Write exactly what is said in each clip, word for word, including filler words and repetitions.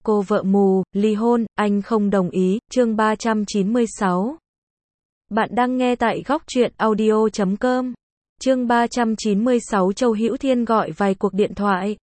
Cô vợ mù, ly hôn, anh không đồng ý, chương ba trăm chín mươi sáu. Bạn đang nghe tại góc truyện audio chấm com. Chương ba trăm chín mươi sáu. Châu Hữu Thiên gọi vài cuộc điện thoại.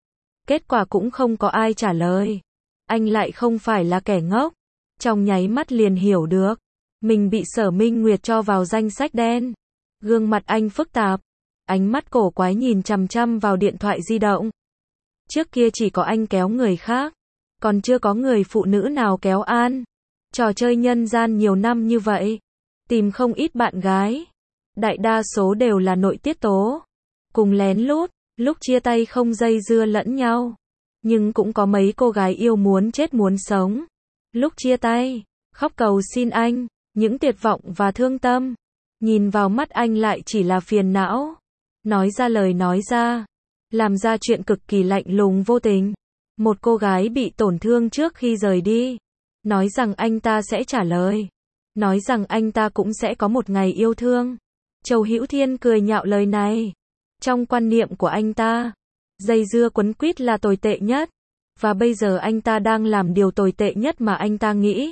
Kết quả cũng không có ai trả lời. Anh lại không phải là kẻ ngốc. Trong nháy mắt liền hiểu được. Mình bị Sở Minh Nguyệt cho vào danh sách đen. Gương mặt anh phức tạp. Ánh mắt cổ quái nhìn chằm chằm vào điện thoại di động. Trước kia chỉ có anh kéo người khác. Còn chưa có người phụ nữ nào kéo an. Trò chơi nhân gian nhiều năm như vậy. Tìm không ít bạn gái. Đại đa số đều là nội tiết tố. Cùng lén lút, lúc chia tay không dây dưa lẫn nhau. Nhưng cũng có mấy cô gái yêu muốn chết muốn sống. Lúc chia tay, khóc cầu xin anh, những tuyệt vọng và thương tâm. Nhìn vào mắt anh lại chỉ là phiền não. Nói ra lời nói ra. Làm ra chuyện cực kỳ lạnh lùng vô tình. Một cô gái bị tổn thương trước khi rời đi. Nói rằng anh ta sẽ trả lời. Nói rằng anh ta cũng sẽ có một ngày yêu thương. Châu Hữu Thiên cười nhạo lời này. Trong quan niệm của anh ta, dây dưa quấn quýt là tồi tệ nhất. Và bây giờ anh ta đang làm điều tồi tệ nhất mà anh ta nghĩ.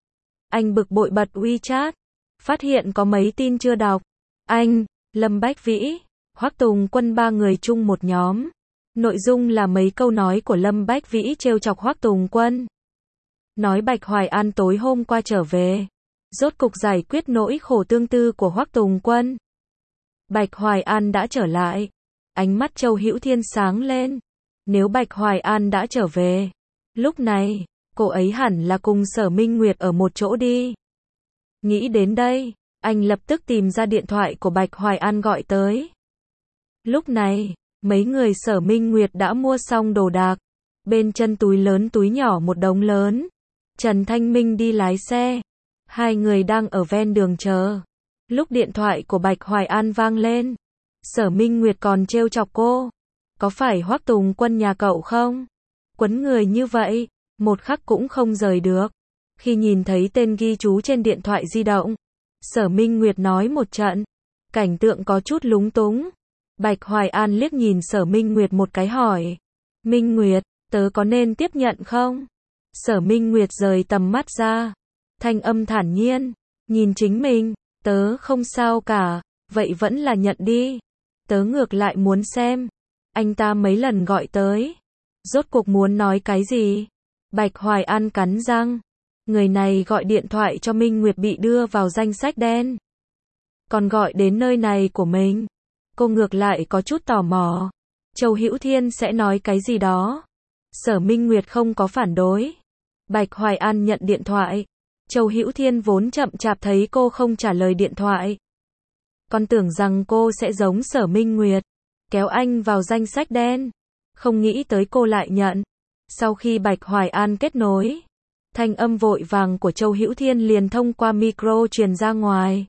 Anh bực bội bật WeChat. Phát hiện có mấy tin chưa đọc. Anh, Lâm Bách Vĩ, Hoắc Tùng Quân ba người chung một nhóm. Nội dung là mấy câu nói của Lâm Bách Vĩ trêu chọc Hoắc Tùng Quân. Nói Bạch Hoài An tối hôm qua trở về. Rốt cục giải quyết nỗi khổ tương tư của Hoắc Tùng Quân. Bạch Hoài An đã trở lại. Ánh mắt Châu Hữu Thiên sáng lên. Nếu Bạch Hoài An đã trở về. Lúc này, cô ấy hẳn là cùng Sở Minh Nguyệt ở một chỗ đi. Nghĩ đến đây, anh lập tức tìm ra điện thoại của Bạch Hoài An gọi tới. Lúc này, mấy người Sở Minh Nguyệt đã mua xong đồ đạc. Bên chân túi lớn túi nhỏ một đống lớn. Trần Thanh Minh đi lái xe. Hai người đang ở ven đường chờ. Lúc điện thoại của Bạch Hoài An vang lên. Sở Minh Nguyệt còn trêu chọc cô. Có phải Hoắc Tùng Quân nhà cậu không? Quấn người như vậy, một khắc cũng không rời được. Khi nhìn thấy tên ghi chú trên điện thoại di động, Sở Minh Nguyệt nói một trận. Cảnh tượng có chút lúng túng. Bạch Hoài An liếc nhìn Sở Minh Nguyệt một cái hỏi. Minh Nguyệt, tớ có nên tiếp nhận không? Sở Minh Nguyệt rời tầm mắt ra. Thanh âm thản nhiên. Nhìn chính mình, tớ không sao cả, vậy vẫn là nhận đi. Tớ ngược lại muốn xem. Anh ta mấy lần gọi tới. Rốt cuộc muốn nói cái gì? Bạch Hoài An cắn răng. Người này gọi điện thoại cho Minh Nguyệt bị đưa vào danh sách đen. Còn gọi đến nơi này của mình. Cô ngược lại có chút tò mò. Châu Hữu Thiên sẽ nói cái gì đó. Sở Minh Nguyệt không có phản đối. Bạch Hoài An nhận điện thoại. Châu Hữu Thiên vốn chậm chạp thấy cô không trả lời điện thoại. Còn tưởng rằng cô sẽ giống Sở Minh Nguyệt. Kéo anh vào danh sách đen. Không nghĩ tới cô lại nhận. Sau khi Bạch Hoài An kết nối. Thanh âm vội vàng của Châu Hữu Thiên liền thông qua micro truyền ra ngoài.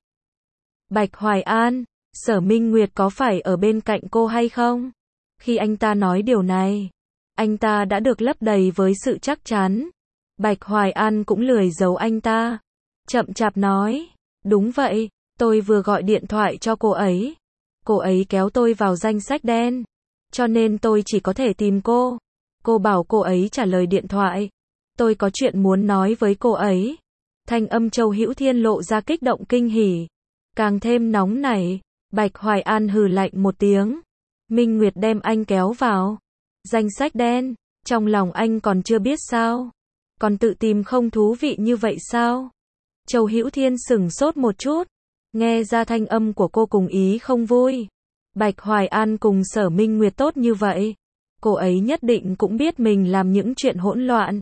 Bạch Hoài An, Sở Minh Nguyệt có phải ở bên cạnh cô hay không? Khi anh ta nói điều này, anh ta đã được lấp đầy với sự chắc chắn. Bạch Hoài An cũng lười giấu anh ta. Chậm chạp nói, đúng vậy, tôi vừa gọi điện thoại cho cô ấy. Cô ấy kéo tôi vào danh sách đen. Cho nên tôi chỉ có thể tìm cô. Cô bảo cô ấy trả lời điện thoại. Tôi có chuyện muốn nói với cô ấy. Thanh âm Châu Hữu Thiên lộ ra kích động kinh hỉ. Càng thêm nóng nảy. Bạch Hoài An hừ lạnh một tiếng. Minh Nguyệt đem anh kéo vào danh sách đen. Trong lòng anh còn chưa biết sao? Còn tự tìm không thú vị như vậy sao? Châu Hữu Thiên sửng sốt một chút. Nghe ra thanh âm của cô cùng ý không vui. Bạch Hoài An cùng Sở Minh Nguyệt tốt như vậy. Cô ấy nhất định cũng biết mình làm những chuyện hỗn loạn.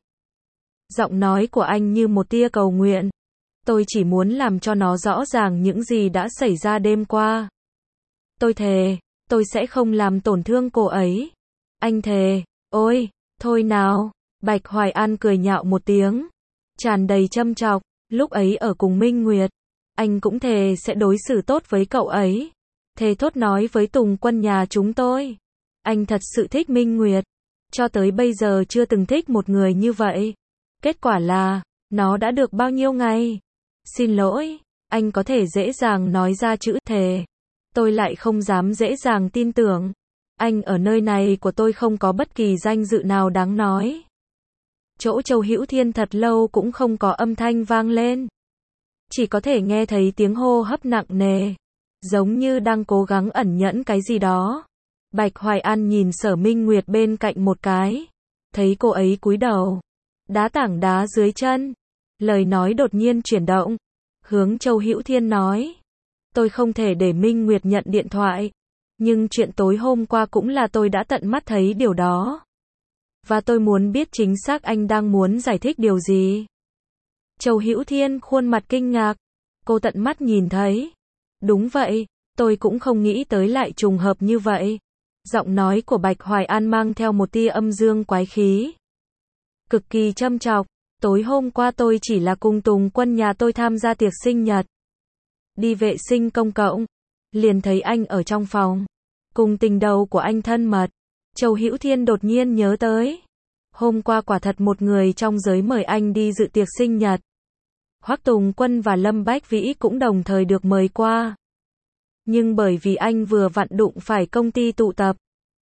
Giọng nói của anh như một tia cầu nguyện. Tôi chỉ muốn làm cho nó rõ ràng những gì đã xảy ra đêm qua. Tôi thề, tôi sẽ không làm tổn thương cô ấy. Anh thề, ôi, thôi nào. Bạch Hoài An cười nhạo một tiếng. Tràn đầy châm chọc, lúc ấy ở cùng Minh Nguyệt. Anh cũng thề sẽ đối xử tốt với cậu ấy. Thề thốt nói với Tùng Quân nhà chúng tôi. Anh thật sự thích Minh Nguyệt. Cho tới bây giờ chưa từng thích một người như vậy. Kết quả là, nó đã được bao nhiêu ngày? Xin lỗi, anh có thể dễ dàng nói ra chữ thề. Tôi lại không dám dễ dàng tin tưởng. Anh ở nơi này của tôi không có bất kỳ danh dự nào đáng nói. Chỗ Châu Hữu Thiên thật lâu cũng không có âm thanh vang lên. Chỉ có thể nghe thấy tiếng hô hấp nặng nề, giống như đang cố gắng ẩn nhẫn cái gì đó. Bạch Hoài An nhìn Sở Minh Nguyệt bên cạnh một cái, thấy cô ấy cúi đầu, đá tảng đá dưới chân. Lời nói đột nhiên chuyển động, hướng Châu Hữu Thiên nói, tôi không thể để Minh Nguyệt nhận điện thoại, nhưng chuyện tối hôm qua cũng là tôi đã tận mắt thấy điều đó. Và tôi muốn biết chính xác anh đang muốn giải thích điều gì. Châu Hữu Thiên khuôn mặt kinh ngạc, cô tận mắt nhìn thấy. Đúng vậy, tôi cũng không nghĩ tới lại trùng hợp như vậy. Giọng nói của Bạch Hoài An mang theo một tia âm dương quái khí, cực kỳ châm chọc. Tối hôm qua tôi chỉ là cùng Tùng Quân nhà tôi tham gia tiệc sinh nhật. Đi vệ sinh công cộng, liền thấy anh ở trong phòng, cùng tình đầu của anh thân mật. Châu Hữu Thiên đột nhiên nhớ tới, hôm qua quả thật một người trong giới mời anh đi dự tiệc sinh nhật. Hoắc Tùng Quân và Lâm Bách Vĩ cũng đồng thời được mời qua. Nhưng bởi vì anh vừa vặn đụng phải công ty tụ tập,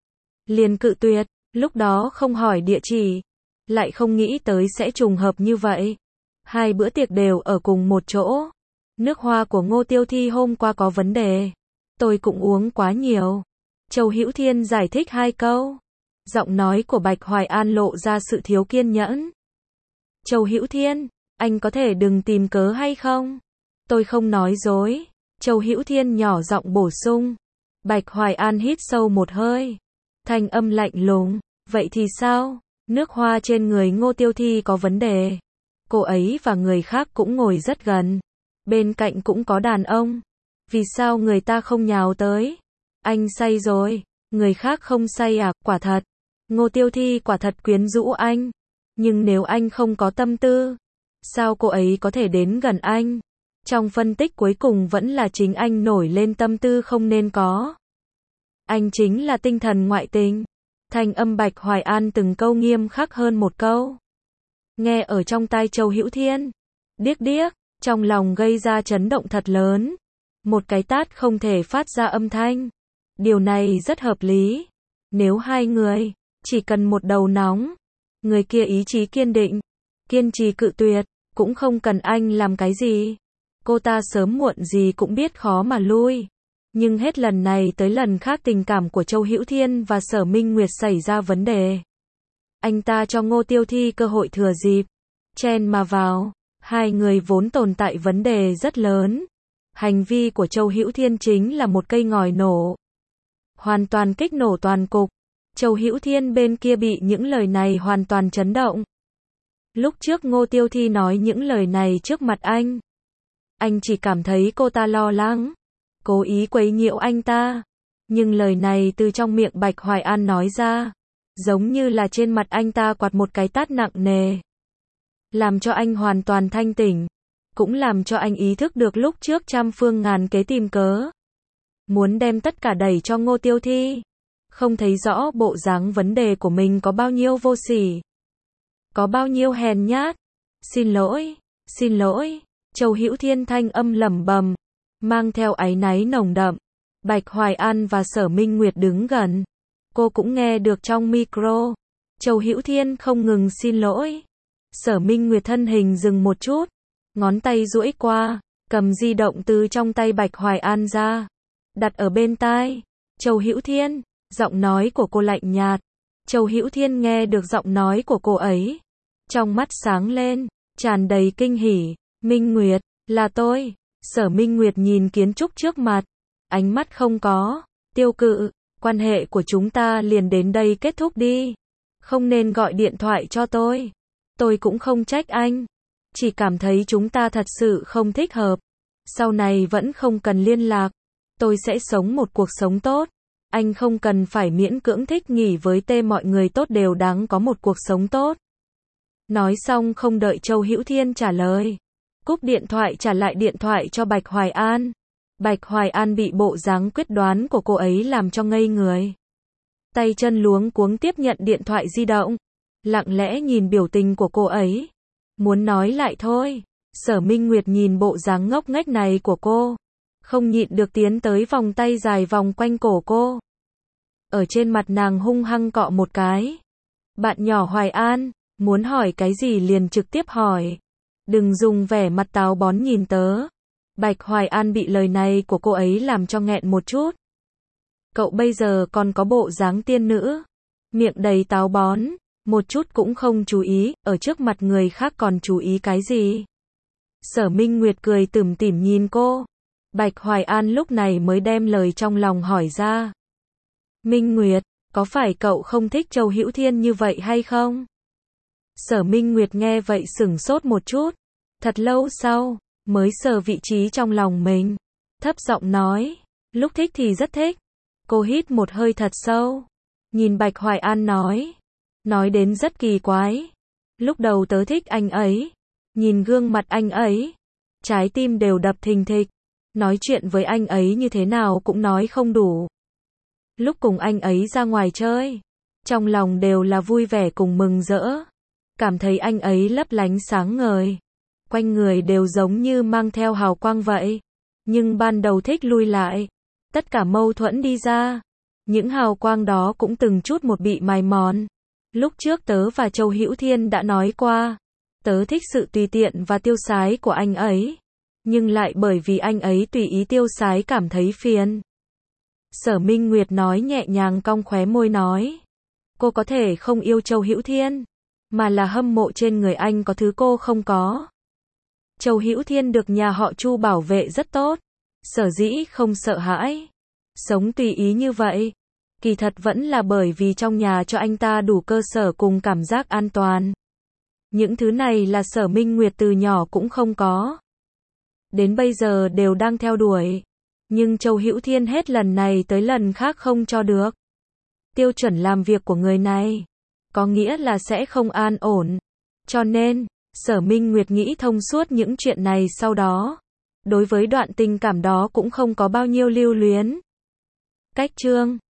liền cự tuyệt, lúc đó không hỏi địa chỉ, lại không nghĩ tới sẽ trùng hợp như vậy. Hai bữa tiệc đều ở cùng một chỗ. Nước hoa của Ngô Tiêu Thi hôm qua có vấn đề, tôi cũng uống quá nhiều. Châu Hữu Thiên giải thích hai câu. Giọng nói của Bạch Hoài An lộ ra sự thiếu kiên nhẫn. Châu Hữu Thiên, anh có thể đừng tìm cớ hay không? Tôi không nói dối. Châu Hữu Thiên nhỏ giọng bổ sung. Bạch Hoài An hít sâu một hơi, thanh âm lạnh lùng. Vậy thì sao? Nước hoa trên người Ngô Tiêu Thi có vấn đề. Cô ấy và người khác cũng ngồi rất gần. Bên cạnh cũng có đàn ông. Vì sao người ta không nhào tới? Anh say rồi. Người khác không say à? Quả thật. Ngô Tiêu Thi quả thật quyến rũ anh. Nhưng nếu anh không có tâm tư, sao cô ấy có thể đến gần anh? Trong phân tích cuối cùng vẫn là chính anh nổi lên tâm tư không nên có. Anh chính là tinh thần ngoại tình. Thanh âm Bạch Hoài An từng câu nghiêm khắc hơn một câu. Nghe ở trong tai Châu Hữu Thiên, điếc điếc, trong lòng gây ra chấn động thật lớn. Một cái tát không thể phát ra âm thanh. Điều này rất hợp lý. Nếu hai người chỉ cần một đầu nóng, người kia ý chí kiên định, kiên trì cự tuyệt, cũng không cần anh làm cái gì. Cô ta sớm muộn gì cũng biết khó mà lui. Nhưng hết lần này tới lần khác tình cảm của Châu Hữu Thiên và Sở Minh Nguyệt xảy ra vấn đề. Anh ta cho Ngô Tiêu Thi cơ hội thừa dịp, chen mà vào. Hai người vốn tồn tại vấn đề rất lớn. Hành vi của Châu Hữu Thiên chính là một cây ngòi nổ, hoàn toàn kích nổ toàn cục. Châu Hữu Thiên bên kia bị những lời này hoàn toàn chấn động. Lúc trước Ngô Tiêu Thi nói những lời này trước mặt anh, anh chỉ cảm thấy cô ta lo lắng, cố ý quấy nhiễu anh ta. Nhưng lời này từ trong miệng Bạch Hoài An nói ra, giống như là trên mặt anh ta quạt một cái tát nặng nề, làm cho anh hoàn toàn thanh tỉnh, cũng làm cho anh ý thức được lúc trước trăm phương ngàn kế tìm cớ, muốn đem tất cả đẩy cho Ngô Tiêu Thi. Không thấy rõ bộ dáng vấn đề của mình có bao nhiêu vô sỉ, có bao nhiêu hèn nhát. Xin lỗi, xin lỗi. Châu Hữu Thiên thanh âm lẩm bẩm, mang theo áy náy nồng đậm. Bạch Hoài An và Sở Minh Nguyệt đứng gần, cô cũng nghe được trong micro. Châu Hữu Thiên không ngừng xin lỗi. Sở Minh Nguyệt thân hình dừng một chút, ngón tay duỗi qua, cầm di động từ trong tay Bạch Hoài An ra, đặt ở bên tai. Châu Hữu Thiên, giọng nói của cô lạnh nhạt. Châu Hữu Thiên nghe được giọng nói của cô ấy, trong mắt sáng lên, tràn đầy kinh hỉ. Minh Nguyệt, là tôi. Sở Minh Nguyệt nhìn kiến trúc trước mặt, ánh mắt không có tiêu cự. Quan hệ của chúng ta liền đến đây kết thúc đi. Không nên gọi điện thoại cho tôi. Tôi cũng không trách anh, chỉ cảm thấy chúng ta thật sự không thích hợp. Sau này vẫn không cần liên lạc. Tôi sẽ sống một cuộc sống tốt. Anh không cần phải miễn cưỡng thích nghỉ với tê mọi người tốt đều đáng có một cuộc sống tốt. Nói xong không đợi Châu Hữu Thiên trả lời, cúp điện thoại trả lại điện thoại cho Bạch Hoài An. Bạch Hoài An bị bộ dáng quyết đoán của cô ấy làm cho ngây người. Tay chân luống cuống tiếp nhận điện thoại di động, lặng lẽ nhìn biểu tình của cô ấy. Muốn nói lại thôi. Sở Minh Nguyệt nhìn bộ dáng ngốc nghếch này của cô, không nhịn được tiến tới vòng tay dài vòng quanh cổ cô. Ở trên mặt nàng hung hăng cọ một cái. Bạn nhỏ Hoài An, Muốn hỏi cái gì liền trực tiếp hỏi. Đừng dùng vẻ mặt táo bón nhìn tớ. Bạch Hoài An bị lời này của cô ấy làm cho nghẹn một chút. Cậu bây giờ còn có bộ dáng tiên nữ. Miệng đầy táo bón. Một chút cũng không chú ý, ở trước mặt người khác còn chú ý cái gì. Sở Minh Nguyệt cười tủm tỉm nhìn cô. Bạch Hoài An lúc này mới đem lời trong lòng hỏi ra. Minh Nguyệt, có phải cậu không thích Châu Hữu Thiên như vậy hay không? Sở Minh Nguyệt nghe vậy sửng sốt một chút. Thật lâu sau, mới sờ vị trí trong lòng mình. Thấp giọng nói, lúc thích thì rất thích. Cô hít một hơi thật sâu. Nhìn Bạch Hoài An nói. Nói đến rất kỳ quái. Lúc đầu tớ thích anh ấy. Nhìn gương mặt anh ấy. Trái tim đều đập thình thịch. Nói chuyện với anh ấy như thế nào cũng nói không đủ. Lúc cùng anh ấy ra ngoài chơi. Trong lòng đều là vui vẻ cùng mừng rỡ. Cảm thấy anh ấy lấp lánh sáng ngời. Quanh người đều giống như mang theo hào quang vậy. Nhưng ban đầu thích lui lại. Tất cả mâu thuẫn đi ra. Những hào quang đó cũng từng chút một bị mài mòn. Lúc trước tớ và Châu Hữu Thiên đã nói qua. Tớ thích sự tùy tiện và tiêu sái của anh ấy. Nhưng lại bởi vì anh ấy tùy ý tiêu sái cảm thấy phiền. Sở Minh Nguyệt nói nhẹ nhàng cong khóe môi nói. Cô có thể không yêu Châu Hữu Thiên. Mà là hâm mộ trên người anh có thứ cô không có. Châu Hữu Thiên được nhà họ Chu bảo vệ rất tốt. Sở dĩ không sợ hãi. Sống tùy ý như vậy. Kỳ thật vẫn là bởi vì trong nhà cho anh ta đủ cơ sở cùng cảm giác an toàn. Những thứ này là Sở Minh Nguyệt từ nhỏ cũng không có. Đến bây giờ đều đang theo đuổi. Nhưng Châu Hữu Thiên hết lần này tới lần khác không cho được. Tiêu chuẩn làm việc của người này. Có nghĩa là sẽ không an ổn. Cho nên, Sở Minh Nguyệt nghĩ thông suốt những chuyện này sau đó. Đối với đoạn tình cảm đó cũng không có bao nhiêu lưu luyến. Cách chương